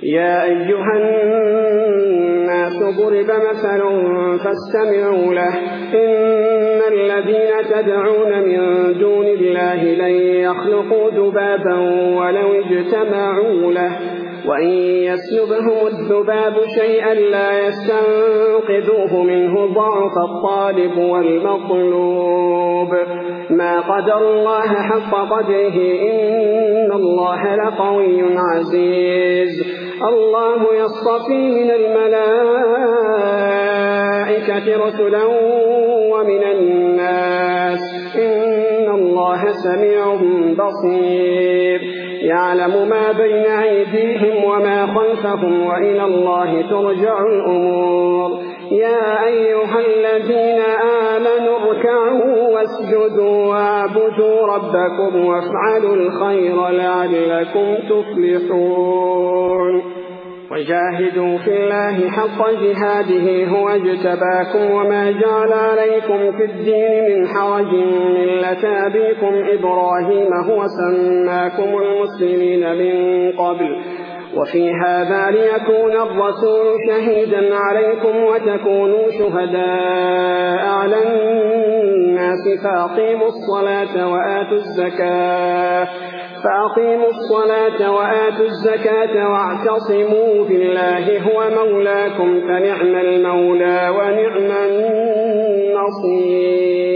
يا أيها الناس ضرب مثل فاستمعوا له إن الذين تدعون من دون الله لن يخلقوا ذبابا ولو اجتمعوا له وإن يسلبهم الذباب شيئا لا يستنقذوه منه ضعف الطالب والمطلوب ما قدر الله حق قدره إن الله لقوي عزيز الله يصطفي من الملائكة رسلا ومن الناس إن الله سميع بصير يعلم ما بين أيديهم وما خلفهم وإلى الله ترجع الأمور يا أيها الذين آمنوا اركعوا واسجدوا واعبدوا ربكم وافعلوا الخير لعلكم تفلحون وجاهدوا في الله حق جهاده هو اجتباكم وما جعل عليكم في الدين من حرج ملة أبيكم إبراهيم هو سماكم المسلمين من قبل وفي هذا ليكون الرسول شهيدا عليكم وتكونوا شهداء على الناس فأقيموا الصلاة وآتوا الزكاة واعتصموا بالله هو مولاكم فنعم المولى ونعم النصير